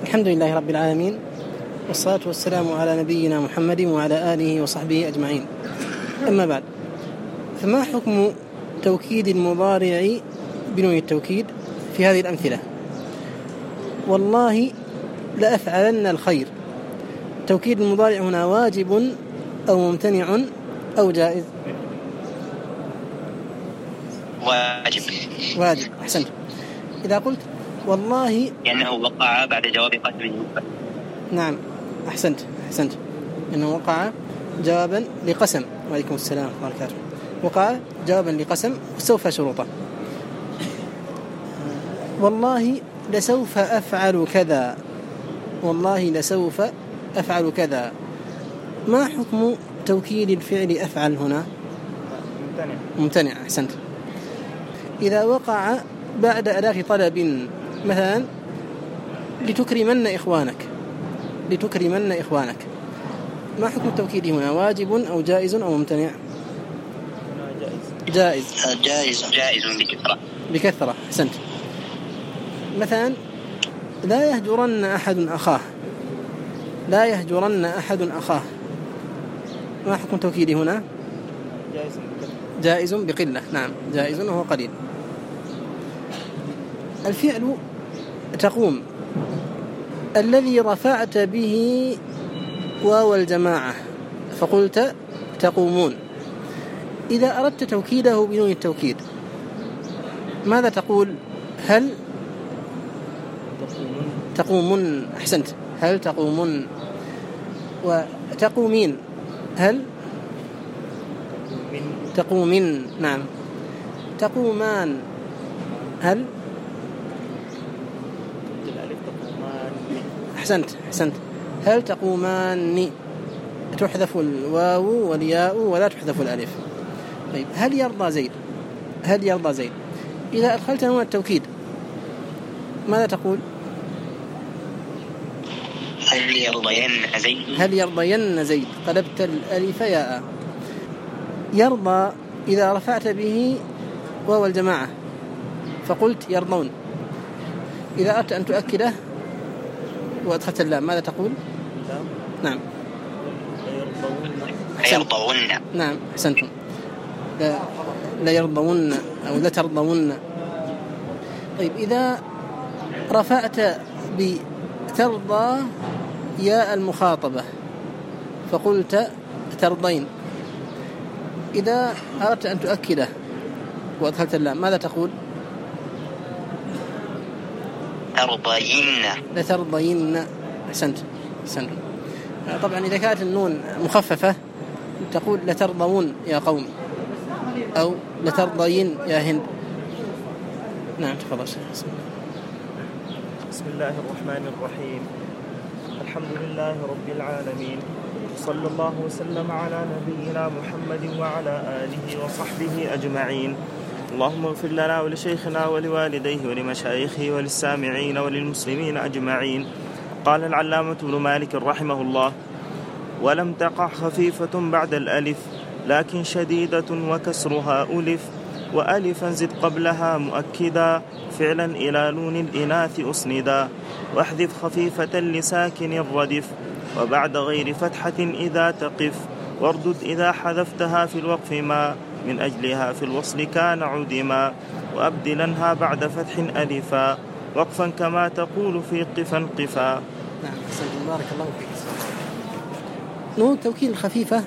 الحمد لله رب العالمين، والصلاة والسلام على نبينا محمد وعلى آله وصحبه أجمعين. أما بعد، فما حكم توكيد المضارع بنون التوكيد في هذه الأمثلة؟ والله لأفعلن الخير. توكيد المضارع هنا واجب أو ممتنع أو جائز؟ واجب. أحسنت. إذا قلت والله لأنه وقع بعد جواب قسم يوفى. نعم، أحسنت. إنه وقع جوابا لقسم. وعليكم السلام ورحمة الله وبركاته. وقع جوابا لقسم سوف شروطه. والله لسوف أفعل كذا. والله لسوف أفعل كذا. ما حكم توكيد الفعل أفعل هنا؟ ممتنع. أحسنت. إذا وقع بعد أداة طلب، مثلا لتكرمن إخوانك، ما حكم التوكيد هنا؟ واجب أو جائز أو ممتنع؟ جائز بكثرة. أحسنت. مثلا لا يهجرن أحد أخاه، ما حكم توكيد هنا؟ جائز بقلة. نعم، جائز وهو قليل. الفعل تقوم الذي رفعت به واو الجماعة فقلت تقومون، إذا أردت توكيده بنون التوكيد ماذا تقول؟ هل تقومون. أحسنت. هل تقومون. وتقومين، هل تقومين. نعم. تقومان، هل. أحسنت. هل تقومان، تحذف الواو والياء ولا تحذف الألف. طيب، هل يرضى زيد. إذا أدخلت نون التوكيد ماذا تقول؟ هل يرضين زيد. قلبت الألف ياء. يرضى إذا رفعت به واو الجماعة فقلت يرضون. إذا أردت أن تؤكده وأدخلت اللام ماذا تقول؟ نعم. يرضون. نعم، أحسنتم. لا يرضون أو لا ترضون. طيب، إذا رفعت بترضى ياء المخاطبة فقلت ترضين، إذا أردت أن تؤكده وأدخلت اللام ماذا تقول؟ لترضين. أحسنت. طبعا إذا كانت النون مخففة تقول لترضون يا قوم أو لترضين يا هند. نعم، تفضل. بسم الله الرحمن الرحيم. الحمد لله رب العالمين، صلى الله وسلم على نبينا محمد وعلى آله وصحبه أجمعين. اللهم اغفر لنا ولشيخنا ولوالديه ولمشايخه وللسامعين وللمسلمين أجمعين. قال العلامة ابن مالك رحمه الله: ولم تقع خفيفة بعد الألف لكن شديدة وكسرها ألف، وألفا زد قبلها مؤكدا فعلا إلى نون الإناث أسندا، واحذف خفيفة لساكن الردف وبعد غير فتحة إذا تقف، واردد إذا حذفتها في الوقف ما من أجلها في الوصل كان عدما، وأبدلنها بعد فتح ألفا وقفا كما تقول في قفا قفا. نعم، بارك الله فيك. نون التوكيد الخفيفة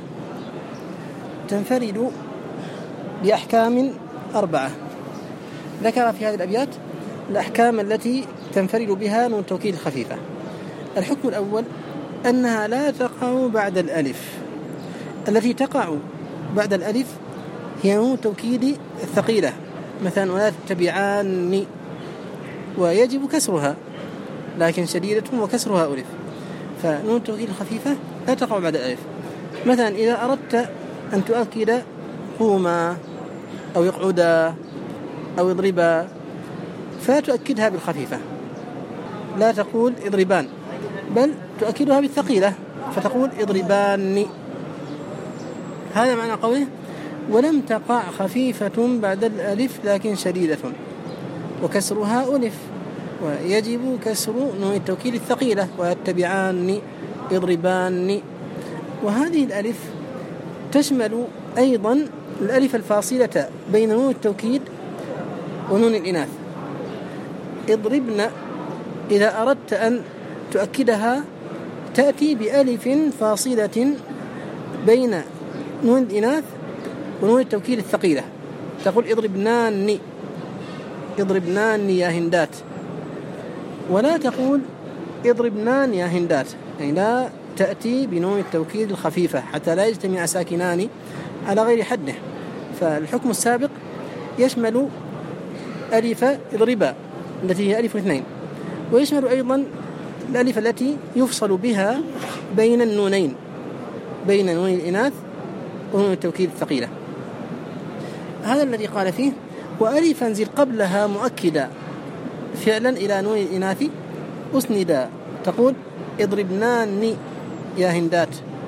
تنفرد بأحكام 4 ذكر في هذه الأبيات الأحكام التي تنفرد بها نون التوكيد الخفيفة. الحكم الأول أنها لا تقع بعد الألف. التي تقع بعد الألف هي نون التوكيد الثقيلة، مثلا ولا تتبعان، ويجب كسرها لكن شديدة وكسرها ألف. فنون التوكيد الخفيفة لا تقع بعد الألف. مثلا إذا أردت أن تؤكد قوما أو يقعدا أو اضربا فلا تؤكدها بالخفيفة، لا تقول اضربان، بل تؤكدها بالثقيلة فتقول اضربان. هذا معنى قوله ولم تقع خفيفة بعد الألف لكن شديدة وكسرها ألف. ويجب كسر نون التوكيد الثقيلة، ويتبعان، يضربان. وهذه الألف تشمل أيضا الألف الفاصلة بين نون التوكيد ونون الإناث. اضربن إذا أردت أن تؤكدها تأتي بألف فاصلة بين نون الإناث ونون التوكيد الثقيلة، تقول اضربنان، اضربنان يا هندات، ولا تقول اضربنان يا هندات، يعني لا تأتي بنون التوكيد الخفيفة حتى لا يجتمع ساكنان على غير حده. فالحكم السابق يشمل ألف اضربا التي هي ألف اثنين، ويشمل أيضا الألف التي يفصل بها بين النونين، بين نون الإناث ونون التوكيد الثقيلة. هذا الذي قال فيه وألف انزل قبلها مؤكدا فعلا إلى نون الإناث أسندا، تقول اضربنان يا هندات،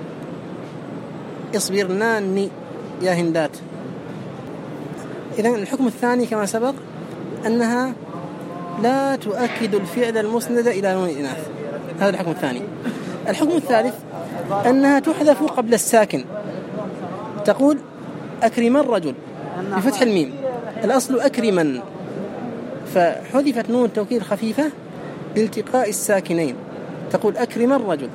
اصبرنان يا هندات. إذن الحكم الثاني كما سبق أنها لا تؤكد الفعل المسند إلى نون الإناث، هذا الحكم الثاني. الحكم الثالث أنها تحذف قبل الساكن، تقول أكرم الرجل بفتح الميم، الأصل أكرما، فحذفت نون التوكيد الخفيفة لالتقاء الساكنين، تقول أكرم الرجل.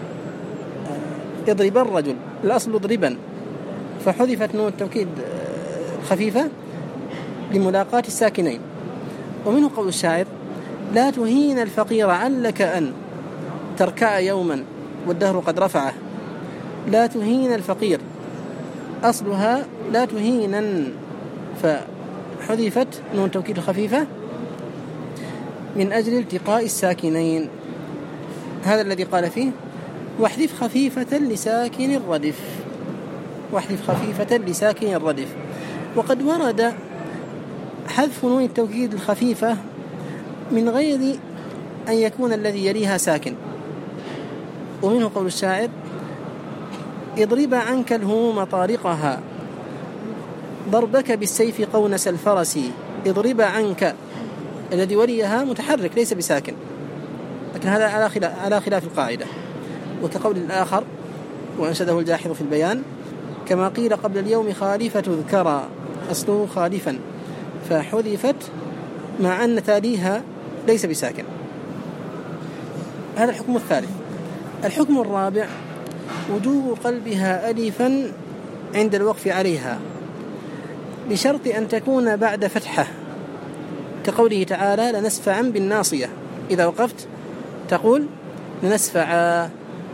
اضرب الرجل، الأصل اضربا، فحذفت نون التوكيد الخفيفة لملاقاة الساكنين. ومنه قول الشاعر لا تهين الفقير علك أن تركع يوما والدهر قد رفعه، لا تهين الفقير، أصلها لا تهينا، فحذفت نون التوكيد الخفيفة من أجل التقاء الساكنين. هذا الذي قال فيه واحذف خفيفة لساكن الردف، واحذف خفيفة لساكن الردف. وقد ورد حذف نون التوكيد الخفيفة من غير أن يكون الذي يليها ساكن. ومنه قول الشاعر اضرب عنك الهموم طارقها ضربك بالسيف قونس الفرس، اضرب عنك، الذي وليها متحرك ليس بساكن، لكن هذا على خلاف القاعدة. وكقول الآخر وأنشده الجاحظ في البيان كما قيل قبل اليوم خالفة ذكرى، أصله خالفا، فحذفت مع أن تاليها ليس بساكن. هذا الحكم الثالث. الحكم الرابع وجوب قلبها ألفا عند الوقف عليها بشرط أن تكون بعد فتحة، كقوله تعالى لنسفعا بالناصية، إذا وقفت تقول لنسفعا.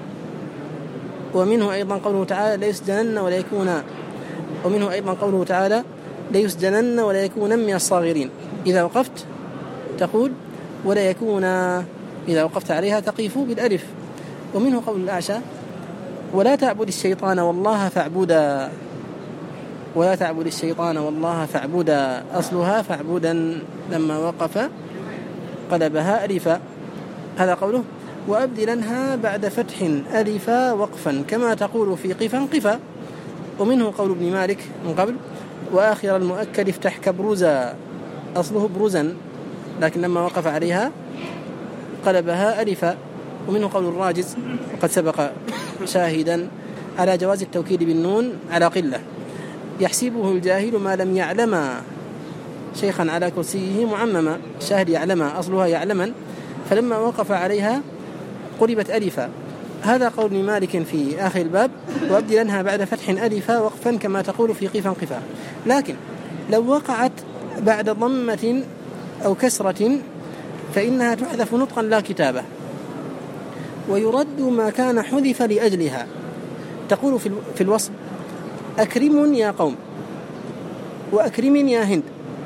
ومنه أيضا قوله تعالى ليسجنن ولا يكون، ومنه أيضا قوله تعالى ليسجنن ولا يكون من الصاغرين، إذا وقفت تقول ولا يكون، إذا وقفت عليها تقيف بالألف. ومنه قول الأعشى ولا تعبد الشيطان والله فاعبدا، ولا تعبد الشيطان والله فاعبدا، أصلها فاعبدا، لما وقف قلبها ألفا. هذا قوله وأبدلنها بعد فتح ألفا وقفا كما تقول في قفا قفا. ومنه قول ابن مالك من قبل وآخر المؤكد افتح كبروزا، أصله بروزا، لكن لما وقف عليها قلبها ألفا. ومنه قول الراجز وقد سبق شاهدا على جواز التوكيد بالنون على قلة، يحسبه الجاهل ما لم يعلم شيخا على كرسيه معمما، شاهد يعلم، أصلها يعلما، فلما وقف عليها قلبت ألفا. هذا قول ابن مالك في آخر الباب وأبدلنها بعد فتح ألفا وقفا كما تقول في قفا قفا. لكن لو وقعت بعد ضمة أو كسرة فإنها تحذف نطقا لا كتابة، ويرد ما كان حذف لأجلها. تقول في الوصف أكرم يا قوم وأكرم يا هند،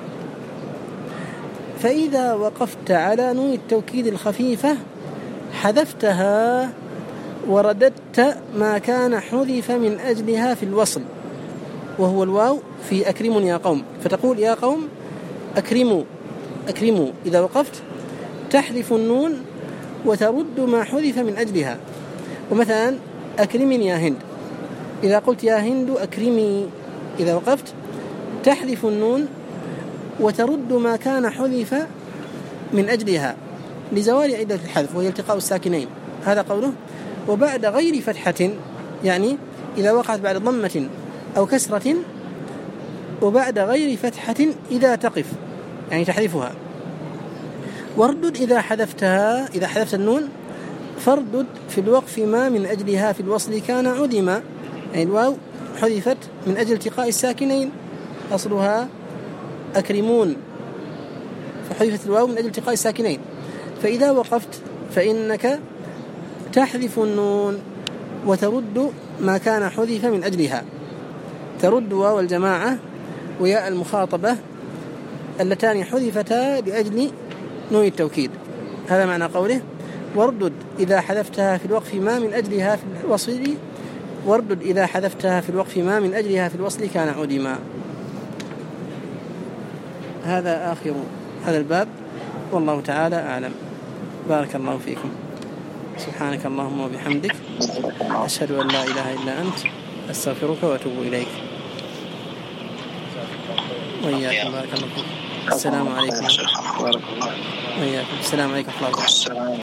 فإذا وقفت على نون التوكيد الخفيفة حذفتها ورددت ما كان حذف من أجلها في الوصل، وهو الواو في أكرم يا قوم، فتقول يا قوم أكرموا، أكرموا، إذا وقفت تحذف النون وترد ما حذف من أجلها. ومثلا أكرمني يا هند، إذا قلت يا هند أكرمي، إذا وقفت تحذف النون وترد ما كان حذف من أجلها، لزوال علة الحذف وهي التقاء الساكنين. هذا قوله وبعد غير فتحة، يعني إذا وقعت بعد ضمة أو كسرة، وبعد غير فتحة إذا تقف، يعني تحذفها. واردد إذا حذفتها، إذا حذفت النون فاردد في الوقف ما من أجلها في الوصل كان عدما، يعني الواو حذفت من أجل التقاء الساكنين، أصلها أكرمون، فحذفت الواو من أجل التقاء الساكنين. فإذا وقفت فإنك تحذف النون وترد ما كان حذف من أجلها، ترد واو الجماعة وياء المخاطبة اللتان حذفتا لأجل نون التوكيد. هذا معنى قوله واردد إذا حذفتها في الوقف ما من أجلها في الوصل، واردد إذا حذفتها في الوقف ما من أجلها في الوصل كان عدما. هذا آخر هذا الباب، والله تعالى أعلم. بارك الله فيكم. سبحانك اللهم وبحمدك، أشهد أن لا إله إلا أنت، أستغفرك وأتوب إليك. وإياكم. بارك الله فيكم. السلام عليكم. بارك الله. وإياكم. السلام عليكم ورحمة الله وبركاته.